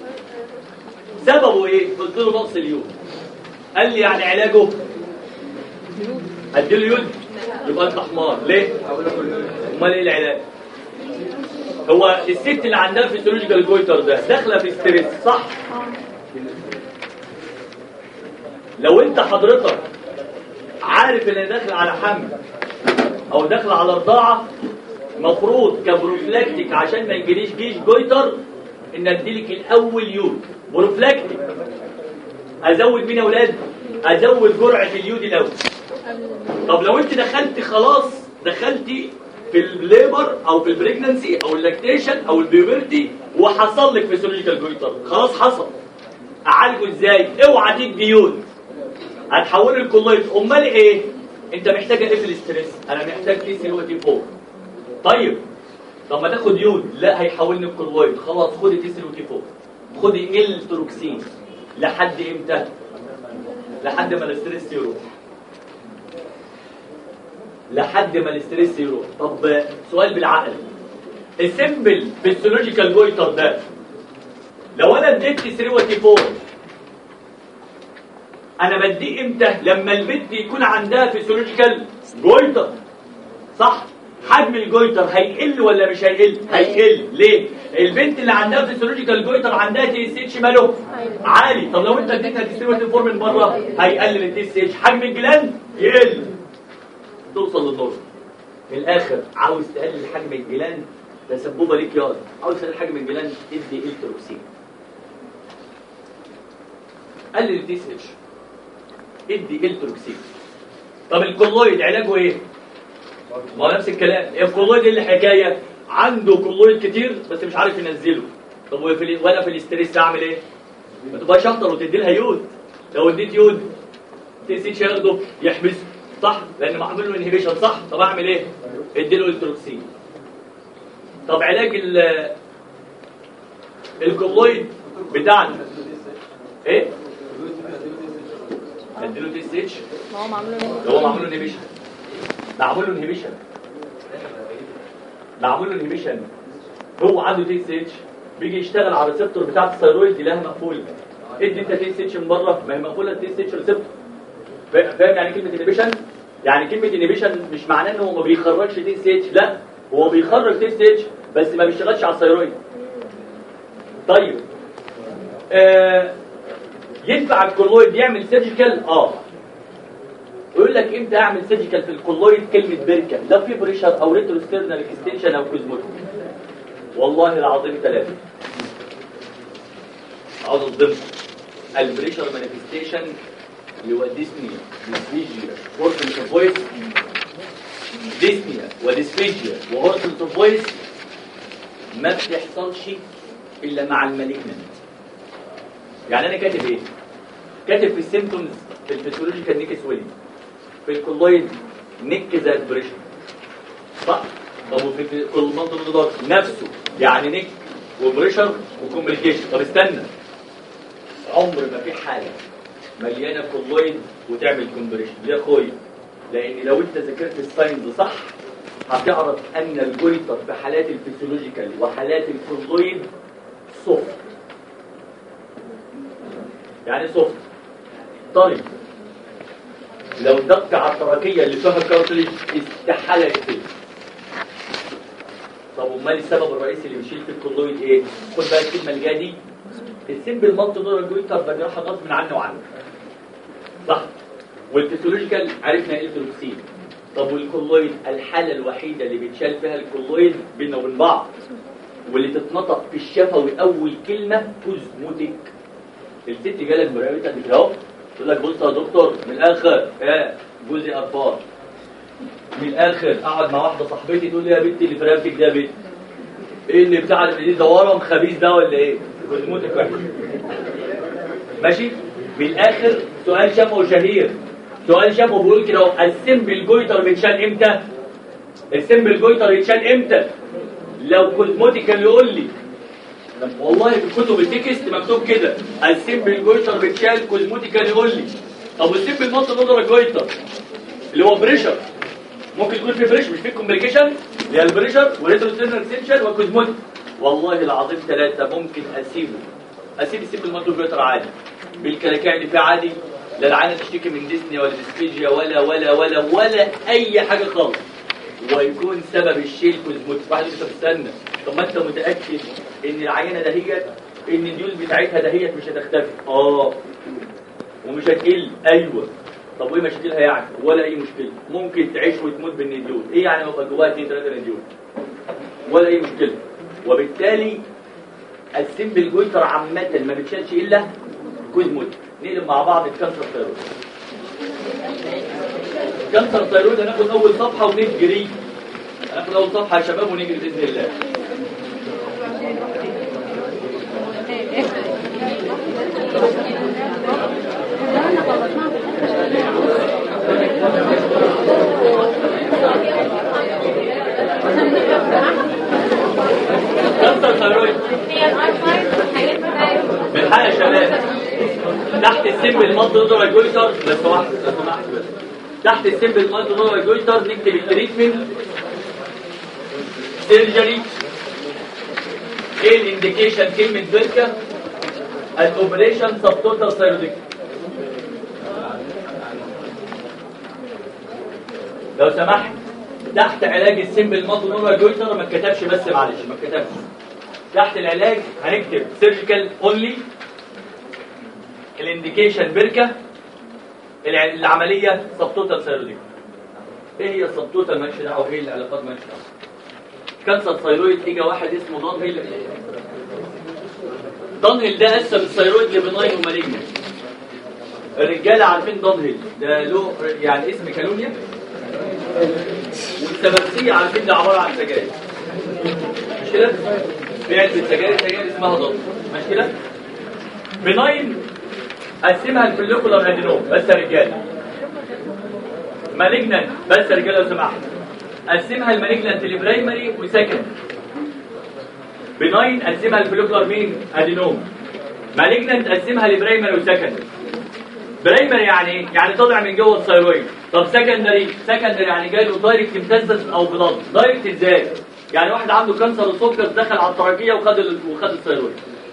[SPEAKER 1] سببه ايه؟ قلت له نقص اليود. قال لي يعني علاجه اديله يود؟ يبقى انت حمار. ليه؟ امال ايه العلاج؟ هو الست اللي عندها فسيولوجيكال جويتر ده داخله في ستريس صح؟ لو انت حضرتك عارف ان داخل على حمل او داخل على رضاعه، مفروض كبروفلاكتيك عشان ما يجيليش جيش جويتر ان اديلك الاول يود بروفلاكتيك. ازود مين يا اولاد؟ ازود جرعه اليود الاول. طب لو انت دخلتي في الليبر او في البريجنانسي او اللاكتيشن او البيوبرتي وحصل لك فيسيولوجيكال جويتر، خلاص حصل، اعالجه ازاي؟ اوعى تدي يود، هتحوله الكولويد. امال ايه؟ انت محتاج ايه في الاستريس؟ انا محتاج تي سي وتي 4. طيب طب ما تاخد يود، لا هيحولني الكولويد. خلاص خدي تي سي وتي 4، خدي التروكسين. لحد امتى؟ لحد ما الاستريس يروح. لحد ما الاستريس يروح. طب سؤال بالعقل، السمبل فيسيولوجيكال جويتر ده لو انا اديت تي 3 وتي 4 انا بديه امتى؟ لما البنت يكون عندها فيسيولوجيكال جويتر، صح؟ حجم الجويتر هيقل ولا مش هيقل؟ هيقل. ليه؟ البنت اللي عندها فيسيولوجيكال جويتر عندها تي اس اتش ماله؟ عالي. طب لو انت اديتها ديستريبيوتيف فورم من بره هيقلل التي اس اتش، حجم الجلاند يقل، توصل للنور. من الاخر عاوز تقلل حجم الجلاند، ده سبوبه ليك ياض، عاوز تقلل حجم الجلاند ادي التروكسين. قلل التي اس اتش ادي التروكسين. طب الكولويد علاجه ايه؟ ما هو نفس الكلام. الكولويد اللي حكايه عنده كولويد كتير بس مش عارف ينزله. طب وانا في الاستريس اعمل ايه؟ ما تبقاش اخطر وتدي لها يود. لو اديت يود تي سي اتش ياخده يحبسه، صح؟ لان معمول له انهبيشن، صح؟ طب اعمل ايه؟ ادي له التروكسين. طب علاج الكولويد بتاعنا ايه؟ ادي له تي سي اتش.
[SPEAKER 3] ما هو معمول له
[SPEAKER 1] انهبيشن. معمول له انهبيشن. هو عنده تي اس اتش بيجي يشتغل على الريسبتور بتاعت الثيرويد يلاقيها مقفوله. ادي انت تي اس اتش من بره، ما هي مقفوله التي اس اتش ريسبتور. فاهم يعني كلمه انهبيشن؟ يعني كلمه انهبيشن مش معناه ان هو ما بيخرجش تي اس اتش، لا هو بيخرج تي اس اتش بس ما بيشتغلش على الثيرويد. طيب ينفع الكولويد يعمل سيرجيكال؟ يقول لك امتى اعمل سيرجيكال في الكولويد؟ كلمه بركه، لا في بريشر او ريتروسترنال اكستنشن او كوزموتيك. والله العظيم ثلاثه عاوز اصدمكم. البريشر مانيفستيشن اللي هو ديسنيا، ديسفيجيا، هورسنس اوف فويس. ديسنيا وديسفيجيا وهورسنس اوف فويس ما بتحصلش الا مع المالجننت. يعني انا كاتب ايه؟ كاتب في السيمبتومز في الفيسيولوجيكال نيك سويلنج، في الكولويد نيك زائد بريشر، صح؟ طب وفي كل منطقه ده نفسه يعني نيك وبريشر وكومبليكيشن. طب استنى، عمر ما في حاله مليانه كولويد وتعمل كومبريشن يا اخويا، لان لو انت ذاكرت الساينز صح هتعرف ان الجويتر في حالات الفيسيولوجيكال وحالات الكولويد سوفت. يعني سوفت طري. لو دقت على التراكيه اللي فيها كارتليج استحاله يقفل. طب امال السبب الرئيسي اللي بيشيل في الكولويد ايه؟ خد بقى الكلمه الجايه دي، السيمبل مالتي نورال جويتر ده جراحه غصب عنه وعنه، صح؟ والفيسيولوجيكال عرفنا ايه التروكسين. طب والكولويد الحاله الوحيده اللي بيتشال فيها الكولويد بيننا وبين بعض واللي تتنطق في الشفوي اول كلمه كوزموتيك. الست جالك براويتك كده اهو تقول لك بص يا دكتور من الاخر جوزي قرفان. من الاخر اقعد مع واحده صاحبتي تقول لي يا بنتي اللي في رقبتك ده بنت ايه اللي بتاع اللي ده ورم خبيث ده ولا ايه؟ كوزموتيك وحش. ماشي؟ من الاخر سؤال شفوي شهير، سؤال شفوي بيقول كده اهو، السمبل جويتر بيتشال امتى؟ السمبل جويتر يتشال امتى؟ لو كوزموتيكال يقول لي والله في كتب التكست مكتوب كده السمبل جويتر بيتشال كوزموتيكال يقول لي. طب والسمبل مالتي نودر جويتر اللي هو بريشر ممكن يكون في بريشر مش في كومبليكيشن اللي هي البريشر والريتروسترنال اكستنشن والكوزموتيك. والله العظيم ثلاثه ممكن اسيب السمبل مالتي جويتر عادي بالكلاكيع اللي فيه عادي، لا العينه تشتكي من ديسنيا ولا ديسفيجيا ولا اي حاجه خالص، ويكون سبب الشيل كوزموتيك. واحد يقول طب استنى، طب ما انت متاكد ان العينه دهيت ان الديول بتاعتها دهيت مش هتختفي؟ ومش هتقل. ايوه. طب وايه مشاكلها يعني؟ ولا اي مشكله، ممكن تعيش وتموت بالنديول. ايه يعني ما يبقى جواها 2 3 نديول ولا اي مشكله. وبالتالي السمبل جويتر عامه ما بتشالش الا كوزموتيك. نقلب مع بعض الكانسر ثايرويد. كانسر ثايرويد هناخد اول صفحه ونجري. هناخد اول صفحه يا شباب ونجري باذن الله. كانسر ثايرويد بالحق يا شباب تحت السمبل مالتي نودر جويتر. لو سمحت بس تحت السمبل مالتي نودر جويتر نكتب التريتمنت سيرجري. ايه الانديكيشن؟ كلمه بركه. الاوبريشن سبتوتال ثايرويدكتومي. لو سمحت تحت علاج السمبل مالتي نورمال جويتر ما اتكتبش، بس معلش ما اتكتبش. تحت العلاج هنكتب سيرجيكال اونلي، الانديكيشن بركه، العمليه سبتوتال ثايرويد. ايه هي السبتوتال؟ مالكش دعوه، ايه العلاقات؟ مالكش دعوه. كانسر ثايرويد اجى واحد اسمه دانهيل. دانهيل ده قسم الثايرويد لبناين ومالجنت. الرجاله عارفين دانهيل ده له يعني اسم كالونيا، والسببسيه عارفين ده عباره عن سجاير، مش كده؟ بيعت بالسجاير اسمها دانهيل، مش كده؟ بناين قسمها الفوليكولار ادينوم بس يا رجاله. مالجنت بس يا رجاله لو سمحت قسمها المالجنت لبرايمري وسكند. بناين قسمها الفوليكولار مين؟ ادينوم. مالجنت قسمها لبرايمري وسكند. برايمري يعني ايه؟ يعني طالع من جوه الثايرويد. طب سكندري يعني جاي له دايركت امتزج او بلاد. دايركت ازاي؟ يعني واحد عنده كانسر السكر دخل على التراكيه وخد الثايرويد.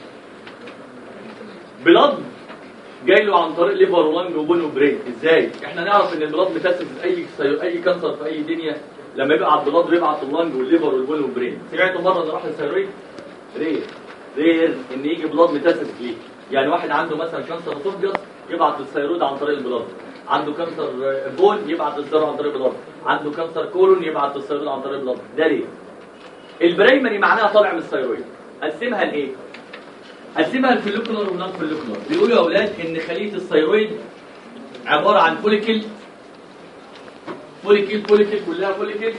[SPEAKER 1] بلاد جاي له عن طريق ليفر ولانج وبون وبرين. ازاي؟ احنا نعرف ان البلاد متاسس اي كانسر في اي دنيا لما يبقى على البلاد بيبعت اللانج والليفر والبون والبرين. سمعتوا مره ان راح الثايرويد؟ رير ان يجي بلاد متاسس ليه. يعني واحد عنده مثلا كانسر اسوفجس يبعت الثايرويد عن طريق البلاد، عنده كانسر بون يبعت الثايرويد عن طريق البلاد، عنده كانسر كولون يبعت الثايرويد عن طريق البلاد. ده ليه؟ البرايمري معناها طالع من الثايرويد. قسمها لايه؟ قسمها الفوليكولار ونون فوليكولار. بيقولوا يا اولاد ان خليه الثايرويد عباره عن فوليكل كلها فوليكل،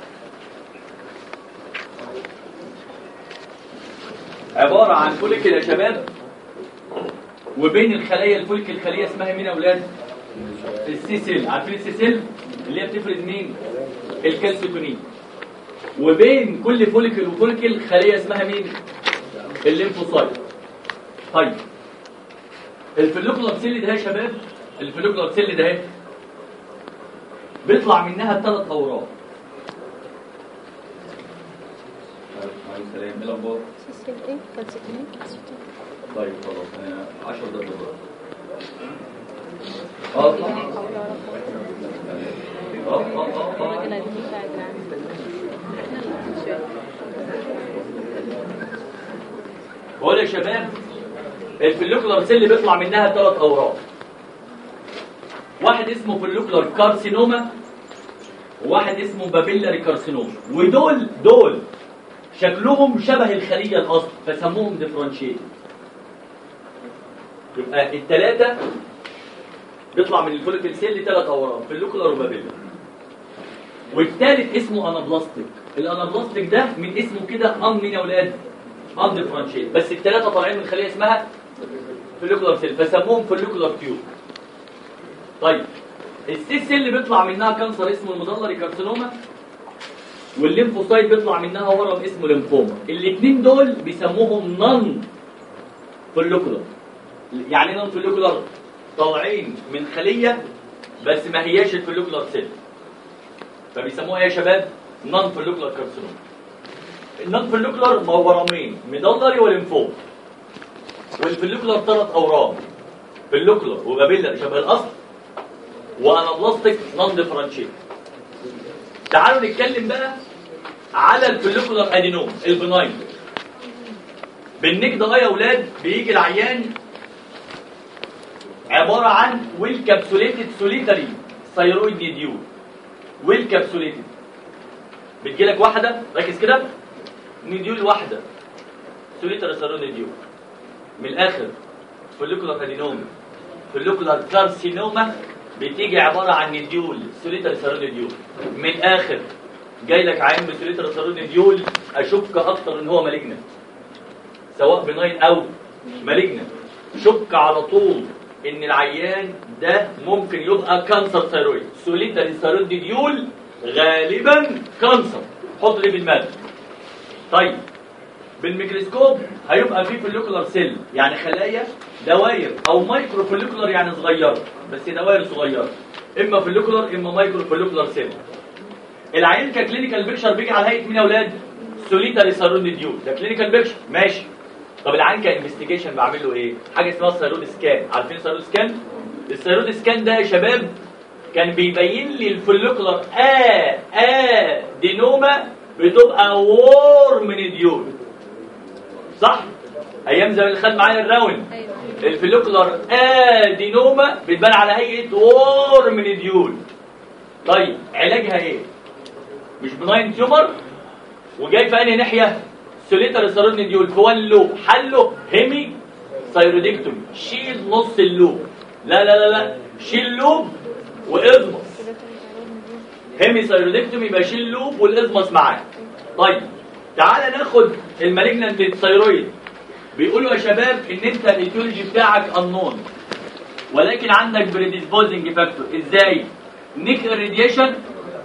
[SPEAKER 1] عباره عن فوليكل يا شباب، وبين الخلايا الفوليكل خليه اسمها مين يا اولاد؟ السي سيل. عارفين السي سيل اللي هي بتفرز مين؟ الكالسيتونين. وبين كل فوليكل وفوليكل خليه اسمها مين؟ الليمفوسايت. طيب الفوليكولار سيل ده يا شباب، الفوليكولار سيل ده بيطلع منها 3 اوراق. عليه السلام. ايه الاخبار؟
[SPEAKER 3] سيستم ايه؟ كالسيتونين.
[SPEAKER 1] طيب خلاص انا 10 دقايق. بقول يا شباب الفوليكولار سيل بيطلع منها 3 اوراق. واحد اسمه فوليكولار كارسينوما، وواحد اسمه بابيلاري كارسينوما. ودول شكلهم شبه الخليه الاصل فسموهم ديفرنشيت. يبقى الثلاثه بيطلع من الفوليكل سيل 3 اوراق، فوليكولار وبابيلاري. والثالث اسمه انابلاستيك. الانابلاستيك ده من اسمه كده مين يا اولاد؟ ديفرنشيت. بس الثلاثه طالعين من خليه اسمها فوليكولار سيل فسموهم فوليكولار تيوب. طيب السي سيل اللي بيطلع منها كانسر اسمه المدلري كارسينوما، والليمفوسايت بيطلع منها ورم اسمه ليمفوما. الاثنين دول بيسموهم نون فوليكولار. يعني ايه نون فوليكولار؟ طالعين من خليه بس ما هياش الفوليكولار سيل، فبيسموها ايه يا شباب؟ نون فوليكولار كارسينوما. النون فوليكولار ورمين مدلري وليمفوما، والفوليكولار 3 اورام، فوليكولار وبابيلاري شبه الاصل، وانابلاستيك نون ديفرنشيت. تعالوا نتكلم بقى على الفوليكولار ادينوم البناين. بالنك ده يا اولاد بيجي العيان عباره عن ويل كابسوليتد سوليتري ثايرويد نيديول. ويل كابسوليتد بتجيلك واحده، ركز كده، نيديول واحده سوليتري ثايرويد نيديول. من الاخر فوليكولار ادينوم فوليكولار كارسينوما بتيجي عباره عن نيديول سوليتري ثايرويد نيديول. من الاخر جاي لك عين بسوليتري ثايرويد نيديول اشك اكتر ان هو مالجنت، سواء بناين او مالجنت. شك على طول ان العيان ده ممكن يبقى كانسر ثايرويد. سوليتري ثايرويد نيديول غالبا كانسر، حط لي في دماغك. طيب بالميكروسكوب هيبقى فيه فوليكولار سيل يعني خلايا دواير، او مايكرو فوليكولار يعني صغيره بس دوائر صغيره، اما فوليكولار اما مايكرو فوليكولار سيل. العيان ككلينيكال بيكشر بيجي على هيئه مين يا اولاد؟ سوليتري ثايرويد نيديول. ده كلينيكال بيكشر ماشي. طب العيان كانفستيجيشن بعمل له ايه؟ حاجه اسمها الثايرويد سكان. عارفين الثايرويد سكان؟ الثايرويد سكان ده يا شباب كان بيبين لي الفوليكولار ادينوما بتبقى وورم نديول، صح؟ ايام زمان اللي خد معايا الراوند الفوليكولار ادينوما بتبان على هيئه وورم نديول. طيب علاجها ايه؟ مش بناين تيومر وجاي في انهي ناحيه؟ سوليتر ثايرويد نديول في وان لوب، حله هيمي ثايرودكتومي، شيل نص اللوب. لا لا لا لا، شيل لوب وازمص. هيمي ثايرودكتومي يبقى شيل لوب والازمص معاه. طيب تعالى ناخد المالجنانت الثايرويد. بيقولوا يا شباب ان انت الايتيولوجي بتاعك انون ولكن عندك بريديسبوزنج فاكتور. ازاي؟ نيكل راديشن،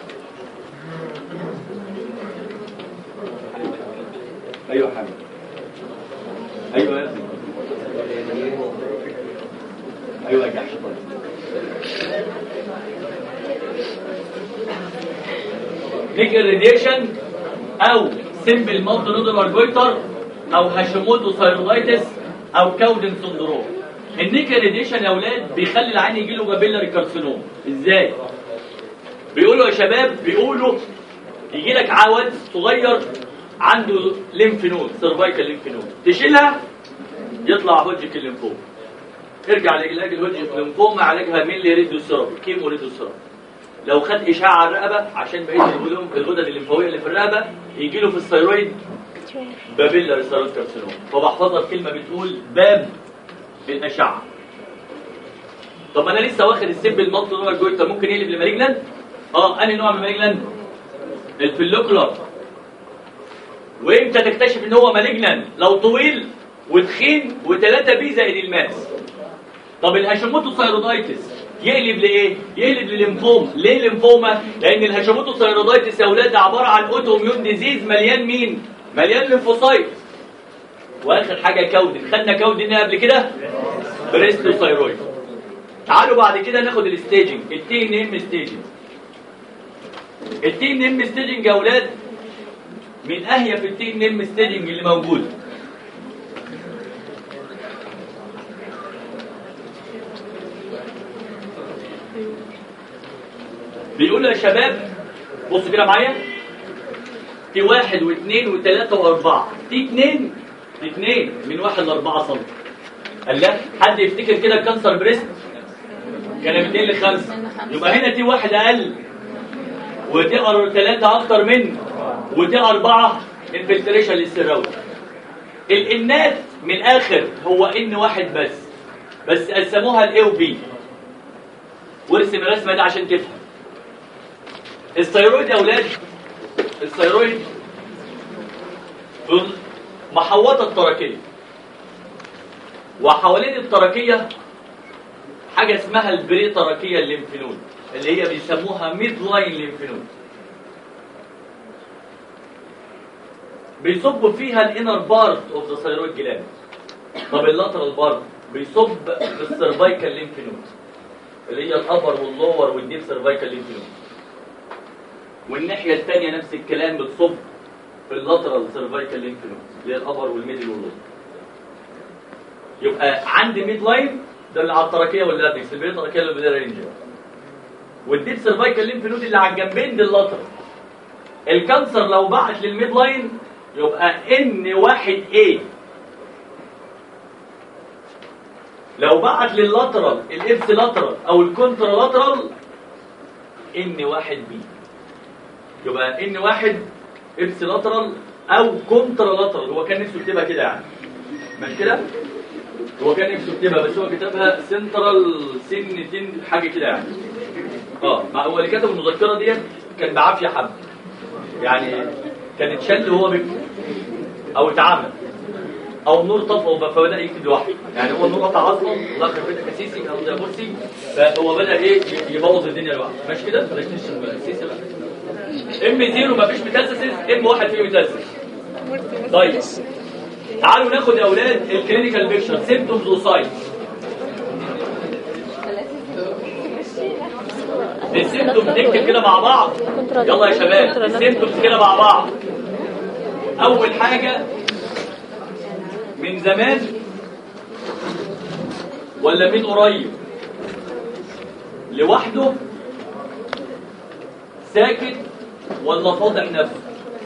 [SPEAKER 1] ايوه حبيبي، ايوه يا ابني، ايوه يا جحش. نيكل راديشن او سمبل مالتي نودولار جويتر او هاشيموتو ثايرويدايتس او كاودن سندروم. النيكل راديشن يا اولاد بيخلي العين يجي له بابيلاري كارسينوم. ازاي؟ بيقولوا يا شباب، بيقولوا يجي لك عواد صغير عنده ليمف نود، سيرفايكال ليمف نود، تشيلها يطلع هوجيك الليمفوما. ارجع لعلاج الهوجيك الليمفوما، علاجها ميلي ريديو سيرابي، كيمو ريديو سيرابي. لو خد اشعه على الرقبه عشان بقيه الغدد الليمفاويه اللي في الرقبه يجي له في الثايرويد بابيلاري ثايرويد كارسينوم. فبحفظها بكلمه بتقول باب الاشعه. طب انا لسه واخد السيمبل مالتي نودولار جويتر، ممكن يقلب لمالجنانت؟ انهي نوع من المالجنانت؟ الفوليكولار. وامتى تكتشف ان هو مالجنانت؟ لو طويل وتخين و3 بي زائد الماس. طب الهاشيموتو ثايرويدايتس يقلب لايه؟ يقلب لليمفوما. ليه ليمفوما؟ لان الهاشيموتو ثايرويدايتس يا اولاد عباره عن اوتو اميون ديزيز مليان مين؟ مليان ليمفوسايت. واخر حاجه كودن، خدنا كودن قبل كده؟ بريستو ثايرويد. تعالوا بعد كده ناخد الستيجنج، التي ان ام ستيجنج. التي ان ام ستيجنج يا اولاد من اهيف التي ان ام ستيجنج اللي موجود. بيقولوا يا شباب بصوا كده معايا، تي 1 و2 و3 و4. تي 2 من 1 ل 4 سم. قال لا حد يفتكر كده كانسر بريست كان 2 ل 5، يبقى هنا تي 1 اقل وتي 3 اكتر من وتي 4 انفلتريشن للسراوي. الانات من الاخر هو ان واحد بس قسموها الاي وبي. وارسم الرسمه دي عشان تفهم. الثايرويد يا اولاد، الثايرويد محوطه التراكيه، وحوالين التراكيه حاجه اسمها البري تراكيه الليمفنود اللي هي بيسموها ميد لاين ليمفنود. بيصب فيها الانر بارت اوف ذا ثايرويد جلاند. طب اللاترال بارت بيصب في السيرفايكال ليمفنود اللي هي الابر واللور والديب سيرفايكال ليمفنود. والناحيه الثانيه نفس الكلام بتصب في اللاترال سيرفايكال ليمفنود اللي هي الابر والميدل واللور. يبقى عندي ميد لاين ده اللي على التراكيه واللاتكس، البري تراكيه اللي رينج، والديب سيرفايكال ليمفنود اللي على الجنبين دي اللاترال. الكانسر لو بعت للميد لاين يبقى ان 1 A، لو بعت لللاترال الابس لاترال او الكونترا لاترال ان 1 B، يبقى ان 1 ابس لاترال او كونترا لاترال. هو كان نفسه يكتبها كده يعني، مش كده؟ هو كان نفسه يكتبها بس هو كتبها سنترال سن حاجه كده يعني. هو اللي كتب المذكره ديت كان بعافيه حب يعني، كان اتشل وهو بيكتب او اتعمل او النور طفى فبدا يكتب لوحده يعني. هو النور قطع اصلا الله يخرب بيتك اسيسي او ده مرسي، فهو بدا يبوظ الدنيا لوحده. ماشي كده؟ بلاش تشتم اسيسي بقى. ام 0 مفيش متاسس، ام 1 فيه متاسس. طيب تعالوا ناخد يا اولاد الكلينيكال بيكتشر، سيمبتومز وساينز. السيمبتومز نكتب كده مع بعض، يلا يا شباب السيمبتومز كده مع بعض. اول حاجه من زمان ولا من قريب لوحده ساكت ولا فاضح نفسه؟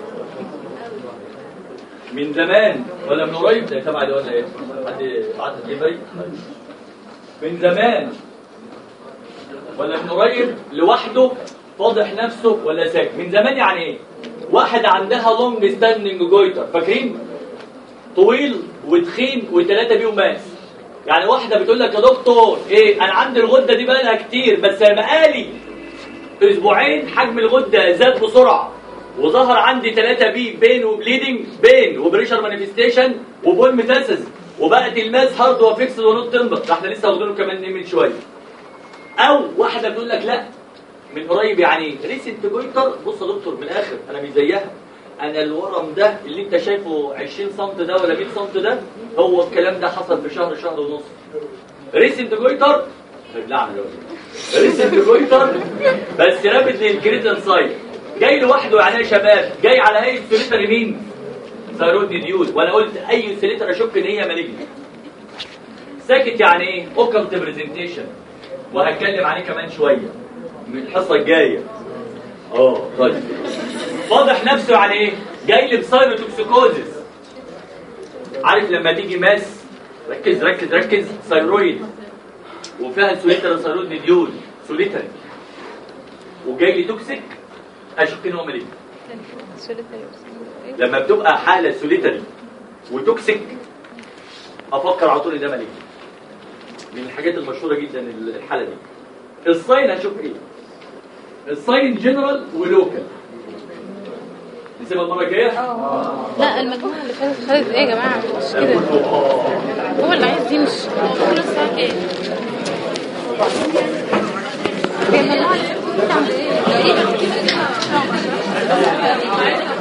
[SPEAKER 1] من زمان ولا من قريب؟ ده تبع ده ولا ايه؟ حد بعت دليفري؟ من زمان ولا من قريب لوحده فاضح نفسه ولا ساكت؟ من زمان يعني ايه؟ واحد عندها لونج ستاندنج جويتر، فاكرين؟ طويل وتخين وثلاثه بيهم ماس. يعني واحده بتقول لك يا دكتور ايه انا عندي الغده دي بقى لها كتير بس بقالي اسبوعين حجم الغده زاد بسرعه وظهر عندي 3 بي بين وبليدنج بين وبريشر مانيفستيشن وبول ميتاسيس وبقت الماس هارد وفيكس ونوت تمبر، ده احنا لسه واخدينه كمان من شويه. او واحده بتقول لك لا من قريب يعني ريسنت جويتر. بص يا دكتور من الاخر انا مش زيها، انا الورم ده اللي انت شايفه 20 سم ده ولا 100 سم ده هو الكلام ده حصل في شهر شهر ونص. ريسنت جويتر بلعنه دلوقتي ريسنت جويتر بس رابط للكريتين سايت جاي لوحده يعني يا شباب، جاي على هيئه سوليتر مين؟ ثايرويد ديول. وانا قلت اي سوليتر اشك ان هي مالجنت. ساكت يعني ايه؟ اوكلت برزنتيشن وهتكلم عليه كمان شويه من الحصه الجايه. طيب واضح نفسه يعني ايه؟ جاي لي بسايروتوكسيكوزيس. عارف لما تيجي ماس ركز ركز ركز ثايرويد وفيها سوليتر ثايرويد ديول سوليتر وجاي لي توكسيك اشك ان هو مالجنت. لما بتبقى حاله سوليتري وتوكسيك افكر على طول ان ده مالجنت. من الحاجات المشهوره جدا الحاله دي. الساين هشوف ايه؟ الساين جنرال ولوكال. نسيبها المره الجايه؟
[SPEAKER 3] لا المجموعه اللي فاتت خدت ايه يا جماعه؟ مش كده هو اللي عايز يمشي. كل الساعه ايه؟ هي المجموعه اللي فاتت عند ايه؟